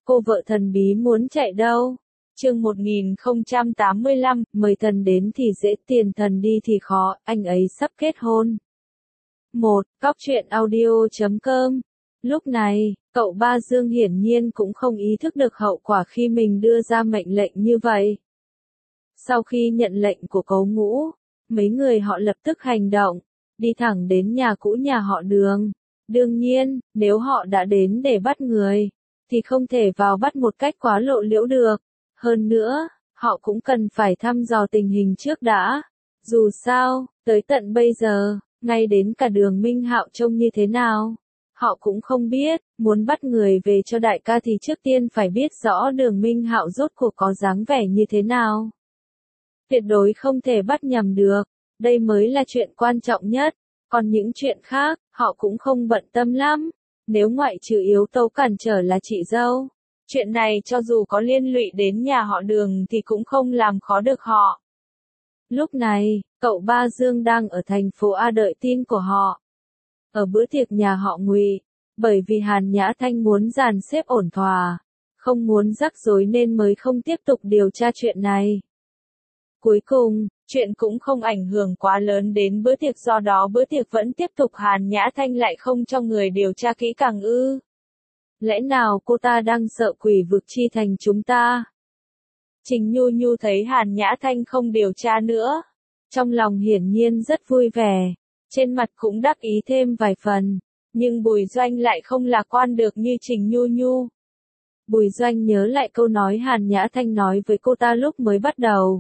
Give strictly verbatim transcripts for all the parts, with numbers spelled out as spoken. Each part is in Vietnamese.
Cô vợ thần bí muốn chạy đâu? Chương một nghìn không trăm tám mươi lăm, mời thần đến thì dễ, tiền thần đi thì khó, anh ấy sắp kết hôn. một. Cóc truyện audio chấm com. Lúc này, cậu ba Dương hiển nhiên cũng không ý thức được hậu quả khi mình đưa ra mệnh lệnh như vậy. Sau khi nhận lệnh của Cấu Ngũ, mấy người họ lập tức hành động, đi thẳng đến nhà cũ nhà họ Đường. Đương nhiên, nếu họ đã đến để bắt người, thì không thể vào bắt một cách quá lộ liễu được. Hơn nữa, họ cũng cần phải thăm dò tình hình trước đã. Dù sao, tới tận bây giờ, ngay đến cả Đường Minh Hạo trông như thế nào, họ cũng không biết. Muốn bắt người về cho đại ca thì trước tiên phải biết rõ Đường Minh Hạo rốt cuộc có dáng vẻ như thế nào. Tuyệt đối không thể bắt nhầm được, đây mới là chuyện quan trọng nhất. Còn những chuyện khác, họ cũng không bận tâm lắm. Nếu ngoại trừ yếu tố cản trở là chị dâu, chuyện này cho dù có liên lụy đến nhà họ Đường thì cũng không làm khó được họ. Lúc này, cậu ba Dương đang ở thành phố A đợi tin của họ. Ở bữa tiệc nhà họ Ngụy, bởi vì Hàn Nhã Thanh muốn dàn xếp ổn thỏa, không muốn rắc rối nên mới không tiếp tục điều tra chuyện này. Cuối cùng, chuyện cũng không ảnh hưởng quá lớn đến bữa tiệc, do đó bữa tiệc vẫn tiếp tục. Hàn Nhã Thanh lại không cho người điều tra kỹ càng ư? Lẽ nào cô ta đang sợ quỷ vực chi thành chúng ta? Trình Nhu Nhu thấy Hàn Nhã Thanh không điều tra nữa, trong lòng hiển nhiên rất vui vẻ, trên mặt cũng đắc ý thêm vài phần, nhưng Bùi Doanh lại không lạc quan được như Trình Nhu Nhu. Bùi Doanh nhớ lại câu nói Hàn Nhã Thanh nói với cô ta lúc mới bắt đầu.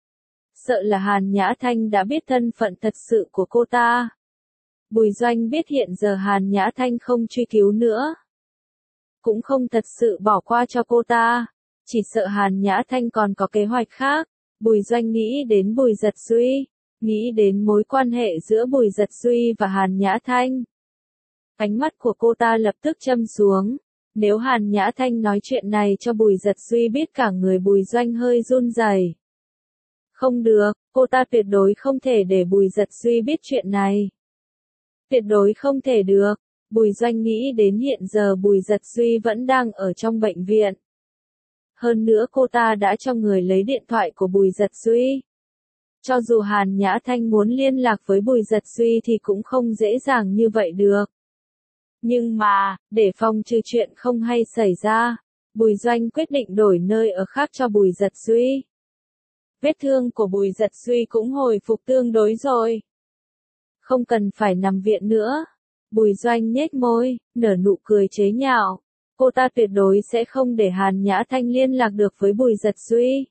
Sợ là Hàn Nhã Thanh đã biết thân phận thật sự của cô ta. Bùi Doanh biết hiện giờ Hàn Nhã Thanh không truy cứu nữa, cũng không thật sự bỏ qua cho cô ta, chỉ sợ Hàn Nhã Thanh còn có kế hoạch khác. Bùi Doanh nghĩ đến Bùi Giật Duy, nghĩ đến mối quan hệ giữa Bùi Giật Duy và Hàn Nhã Thanh. Ánh mắt của cô ta lập tức châm xuống. Nếu Hàn Nhã Thanh nói chuyện này cho Bùi Giật Duy biết, cả người Bùi Doanh hơi run rẩy. Không được, cô ta tuyệt đối không thể để Bùi Giật Duy biết chuyện này. Tuyệt đối không thể được. Bùi Doanh nghĩ đến hiện giờ Bùi Giật Duy vẫn đang ở trong bệnh viện. Hơn nữa cô ta đã cho người lấy điện thoại của Bùi Giật Duy. Cho dù Hàn Nhã Thanh muốn liên lạc với Bùi Giật Duy thì cũng không dễ dàng như vậy được. Nhưng mà, để phòng trừ chuyện không hay xảy ra, Bùi Doanh quyết định đổi nơi ở khác cho Bùi Giật Duy. Vết thương của Bùi Giật Duy cũng hồi phục tương đối rồi. Không cần phải nằm viện nữa. Bùi Doanh nhếch môi, nở nụ cười chế nhạo. Cô ta tuyệt đối sẽ không để Hàn Nhã Thanh liên lạc được với Bùi Giật Duy.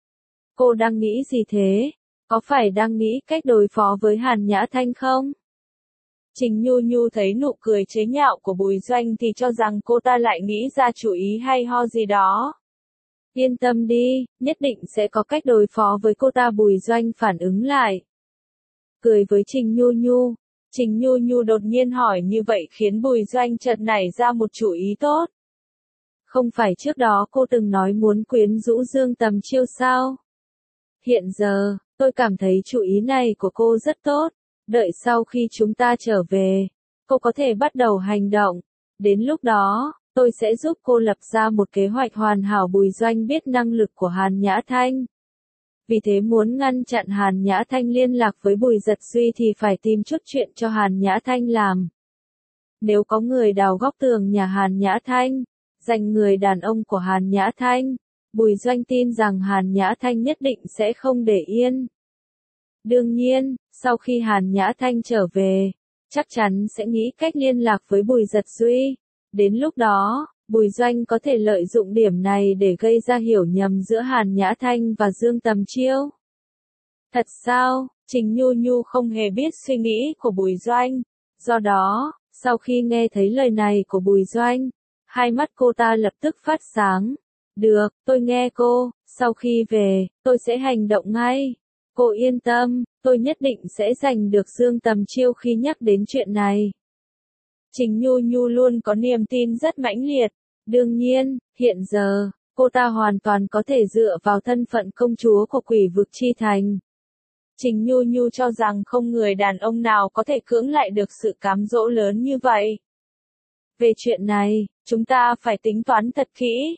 Cô đang nghĩ gì thế? Có phải đang nghĩ cách đối phó với Hàn Nhã Thanh không? Trình Nhu Nhu thấy nụ cười chế nhạo của Bùi Doanh thì cho rằng cô ta lại nghĩ ra chủ ý hay ho gì đó. Yên tâm đi, nhất định sẽ có cách đối phó với cô ta. Bùi Doanh phản ứng lại, cười với Trình Nhu Nhu. Trình Nhu Nhu đột nhiên hỏi như vậy khiến Bùi Doanh chợt nảy ra một chủ ý tốt. Không phải trước đó cô từng nói muốn quyến rũ Dương Tầm Chiêu sao? Hiện giờ, tôi cảm thấy chủ ý này của cô rất tốt. Đợi sau khi chúng ta trở về, cô có thể bắt đầu hành động. Đến lúc đó, tôi sẽ giúp cô lập ra một kế hoạch hoàn hảo. Bùi Doanh biết năng lực của Hàn Nhã Thanh. Vì thế muốn ngăn chặn Hàn Nhã Thanh liên lạc với Bùi Giật Duy thì phải tìm chút chuyện cho Hàn Nhã Thanh làm. Nếu có người đào góc tường nhà Hàn Nhã Thanh, giành người đàn ông của Hàn Nhã Thanh, Bùi Doanh tin rằng Hàn Nhã Thanh nhất định sẽ không để yên. Đương nhiên, sau khi Hàn Nhã Thanh trở về, chắc chắn sẽ nghĩ cách liên lạc với Bùi Giật Duy. Đến lúc đó, Bùi Doanh có thể lợi dụng điểm này để gây ra hiểu nhầm giữa Hàn Nhã Thanh và Dương Tầm Chiêu. Thật sao? Trình Nhu Nhu không hề biết suy nghĩ của Bùi Doanh. Do đó, sau khi nghe thấy lời này của Bùi Doanh, hai mắt cô ta lập tức phát sáng. Được, tôi nghe cô, sau khi về, tôi sẽ hành động ngay. Cô yên tâm, tôi nhất định sẽ giành được Dương Tầm Chiêu. Khi nhắc đến chuyện này, Trình Nhu Nhu luôn có niềm tin rất mãnh liệt. Đương nhiên, hiện giờ, cô ta hoàn toàn có thể dựa vào thân phận công chúa của quỷ vực chi thành. Trình Nhu Nhu cho rằng không người đàn ông nào có thể cưỡng lại được sự cám dỗ lớn như vậy. Về chuyện này, chúng ta phải tính toán thật kỹ.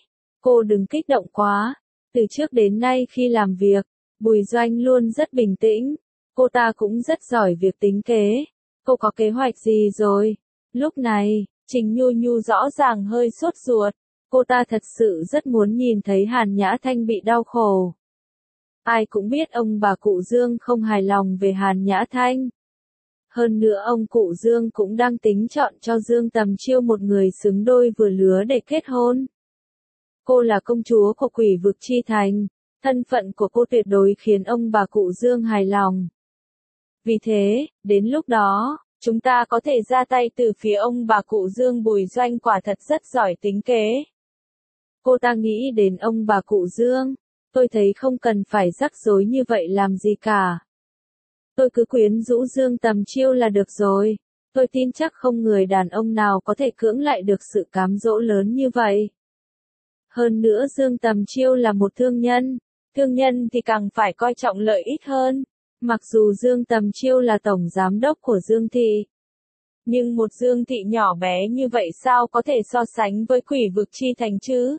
Cô đừng kích động quá. Từ trước đến nay khi làm việc, Bùi Doanh luôn rất bình tĩnh. Cô ta cũng rất giỏi việc tính kế. Cô có kế hoạch gì rồi? Lúc này, Trình Nhu Nhu rõ ràng hơi sốt ruột. Cô ta thật sự rất muốn nhìn thấy Hàn Nhã Thanh bị đau khổ. Ai cũng biết ông bà cụ Dương không hài lòng về Hàn Nhã Thanh. Hơn nữa ông cụ Dương cũng đang tính chọn cho Dương Tầm Chiêu một người xứng đôi vừa lứa để kết hôn. Cô là công chúa của Quỷ Vực Chi Thành, thân phận của cô tuyệt đối khiến ông bà cụ Dương hài lòng. Vì thế, đến lúc đó, chúng ta có thể ra tay từ phía ông bà cụ Dương. Bùi Doanh quả thật rất giỏi tính kế. Cô ta nghĩ đến ông bà cụ Dương, tôi thấy không cần phải rắc rối như vậy làm gì cả. Tôi cứ quyến rũ Dương Tầm Chiêu là được rồi. Tôi tin chắc không người đàn ông nào có thể cưỡng lại được sự cám dỗ lớn như vậy. Hơn nữa Dương Tầm Chiêu là một thương nhân, thương nhân thì càng phải coi trọng lợi ích hơn. Mặc dù Dương Tầm Chiêu là tổng giám đốc của Dương Thị, nhưng một Dương Thị nhỏ bé như vậy sao có thể so sánh với Quỷ Vực Chi Thành chứ?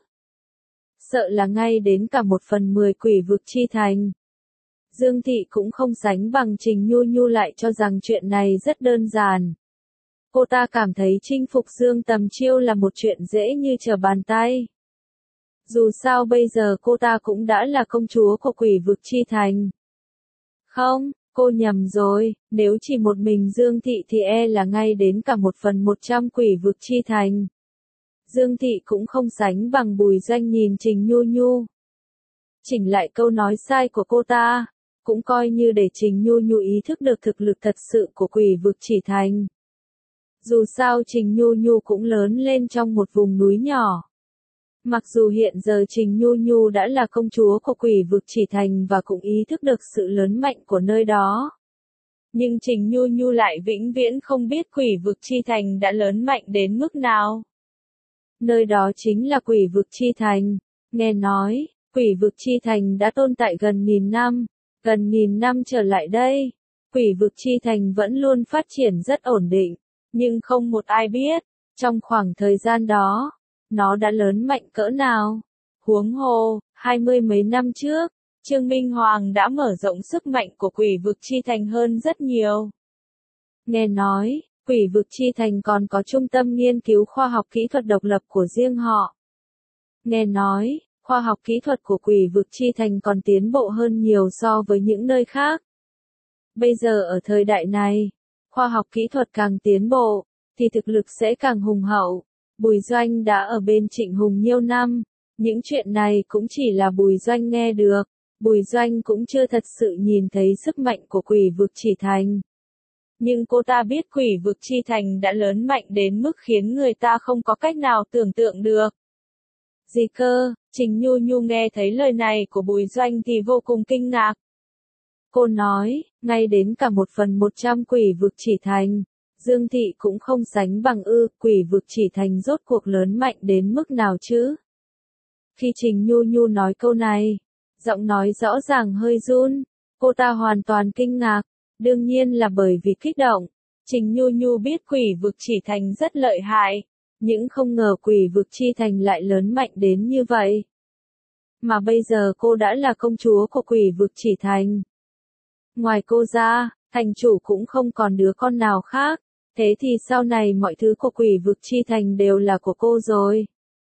Sợ là ngay đến cả một phần mười Quỷ Vực Chi Thành, Dương Thị cũng không sánh bằng. Trình Nhu Nhu lại cho rằng chuyện này rất đơn giản. Cô ta cảm thấy chinh phục Dương Tầm Chiêu là một chuyện dễ như trở bàn tay. Dù sao bây giờ cô ta cũng đã là công chúa của Quỷ Vực Chi Thành. Không, cô nhầm rồi, nếu chỉ một mình Dương Thị thì e là ngay đến cả một phần một trăm Quỷ Vực Chi Thành. Dương Thị cũng không sánh bằng. Bùi Doanh nhìn Trình Nhu Nhu, chỉnh lại câu nói sai của cô ta, cũng coi như để Trình Nhu Nhu ý thức được thực lực thật sự của Quỷ Vực Chỉ Thành. Dù sao Trình Nhu Nhu cũng lớn lên trong một vùng núi nhỏ. Mặc dù hiện giờ Trình Nhu Nhu đã là công chúa của Quỷ Vực Chỉ Thành và cũng ý thức được sự lớn mạnh của nơi đó, nhưng Trình Nhu Nhu lại vĩnh viễn không biết Quỷ Vực Chi Thành đã lớn mạnh đến mức nào. Nơi đó chính là Quỷ Vực Chi Thành. Nghe nói, Quỷ Vực Chi Thành đã tồn tại gần nghìn năm. Gần nghìn năm trở lại đây, Quỷ Vực Chi Thành vẫn luôn phát triển rất ổn định. Nhưng không một ai biết, trong khoảng thời gian đó, nó đã lớn mạnh cỡ nào. Huống hồ, hai mươi mấy năm trước, Trương Minh Hoàng đã mở rộng sức mạnh của Quỷ Vực Chi Thành hơn rất nhiều. Nghe nói, Quỷ Vực Chi Thành còn có trung tâm nghiên cứu khoa học kỹ thuật độc lập của riêng họ. Nghe nói, khoa học kỹ thuật của Quỷ Vực Chi Thành còn tiến bộ hơn nhiều so với những nơi khác. Bây giờ ở thời đại này, khoa học kỹ thuật càng tiến bộ, thì thực lực sẽ càng hùng hậu. Bùi Doanh đã ở bên Trịnh Hùng nhiều năm, những chuyện này cũng chỉ là Bùi Doanh nghe được. Bùi Doanh cũng chưa thật sự nhìn thấy sức mạnh của Quỷ Vực Chỉ Thành. Nhưng cô ta biết Quỷ Vực Chi Thành đã lớn mạnh đến mức khiến người ta không có cách nào tưởng tượng được. Gì cơ? Trình Nhu Nhu nghe thấy lời này của Bùi Doanh thì vô cùng kinh ngạc. Cô nói, ngay đến cả một phần một trăm Quỷ Vực Chỉ Thành, Dương Thị cũng không sánh bằng ư. Quỷ Vực Chỉ Thành rốt cuộc lớn mạnh đến mức nào chứ? Khi Trình Nhu Nhu nói câu này, giọng nói rõ ràng hơi run. Cô ta hoàn toàn kinh ngạc, đương nhiên là bởi vì kích động. Trình Nhu Nhu biết Quỷ Vực Chỉ Thành rất lợi hại, nhưng không ngờ Quỷ Vực Chi Thành lại lớn mạnh đến như vậy. Mà bây giờ cô đã là công chúa của Quỷ Vực Chỉ Thành. Ngoài cô ra, thành chủ cũng không còn đứa con nào khác, thế thì sau này mọi thứ của Quỷ Vực Chi Thành đều là của cô rồi.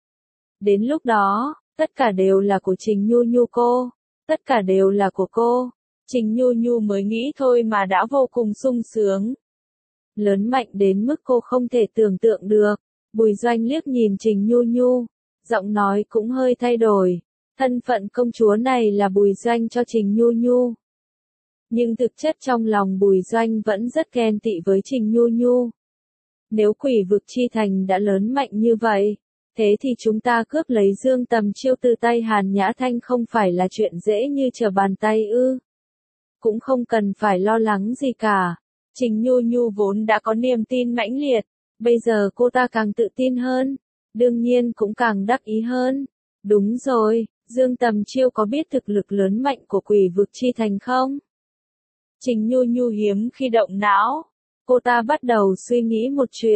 Đến lúc đó, tất cả đều là của Trình Nhu Nhu cô, tất cả đều là của cô. Trình Nhu Nhu mới nghĩ thôi mà đã vô cùng sung sướng. Lớn mạnh đến mức cô không thể tưởng tượng được. Bùi Doanh liếc nhìn Trình Nhu Nhu, giọng nói cũng hơi thay đổi. Thân phận công chúa này là Bùi Doanh cho Trình Nhu Nhu. Nhưng thực chất trong lòng Bùi Doanh vẫn rất ghen tị với Trình Nhu Nhu. Nếu Quỷ Vực Chi Thành đã lớn mạnh như vậy, thế thì chúng ta cướp lấy Dương Tầm Chiêu từ tay Hàn Nhã Thanh không phải là chuyện dễ như trở bàn tay ư? Cũng không cần phải lo lắng gì cả. Trình Nhu Nhu vốn đã có niềm tin mãnh liệt, bây giờ cô ta càng tự tin hơn, đương nhiên cũng càng đắc ý hơn. Đúng rồi, Dương Tầm Chiêu có biết thực lực lớn mạnh của Quỷ Vực Chi Thành không? Trình Nhu Nhu hiếm khi động não, cô ta bắt đầu suy nghĩ một chuyện.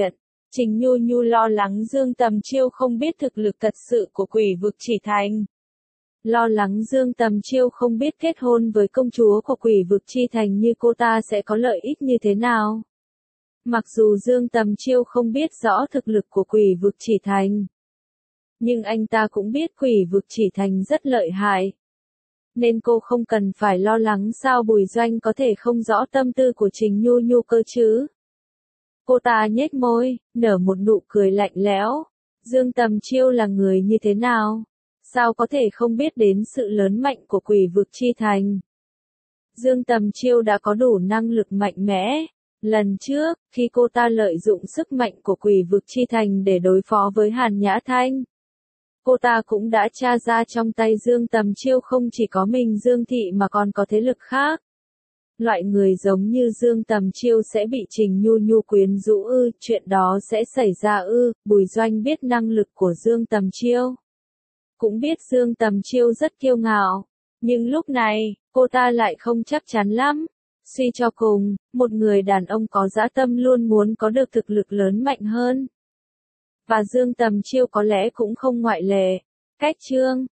Trình Nhu Nhu lo lắng Dương Tầm Chiêu không biết thực lực thật sự của Quỷ Vực Chỉ Thành. Lo lắng Dương Tầm Chiêu không biết kết hôn với công chúa của Quỷ Vực Chi Thành như cô ta sẽ có lợi ích như thế nào. Mặc dù Dương Tầm Chiêu không biết rõ thực lực của Quỷ Vực Chỉ Thành, nhưng anh ta cũng biết Quỷ Vực Chỉ Thành rất lợi hại. Nên cô không cần phải lo lắng sao Bùi Doanh có thể không rõ tâm tư của Trình Nhu Nhu cơ chứ. Cô ta nhếch môi, nở một nụ cười lạnh lẽo. Dương Tầm Chiêu là người như thế nào? Sao có thể không biết đến sự lớn mạnh của Quỷ Vực Chi Thành? Dương Tầm Chiêu đã có đủ năng lực mạnh mẽ. Lần trước, khi cô ta lợi dụng sức mạnh của Quỷ Vực Chi Thành để đối phó với Hàn Nhã Thanh, cô ta cũng đã tra ra trong tay Dương Tầm Chiêu không chỉ có mình Dương Thị mà còn có thế lực khác. Loại người giống như Dương Tầm Chiêu sẽ bị Trình Nhu Nhu quyến rũ ư, chuyện đó sẽ xảy ra ư. Bùi Doanh biết năng lực của Dương Tầm Chiêu, cũng biết Dương Tầm Chiêu rất kiêu ngạo, nhưng lúc này, cô ta lại không chắc chắn lắm. Suy cho cùng, một người đàn ông có dã tâm luôn muốn có được thực lực lớn mạnh hơn. Và Dương Tầm Chiêu có lẽ cũng không ngoại lệ. Cách chương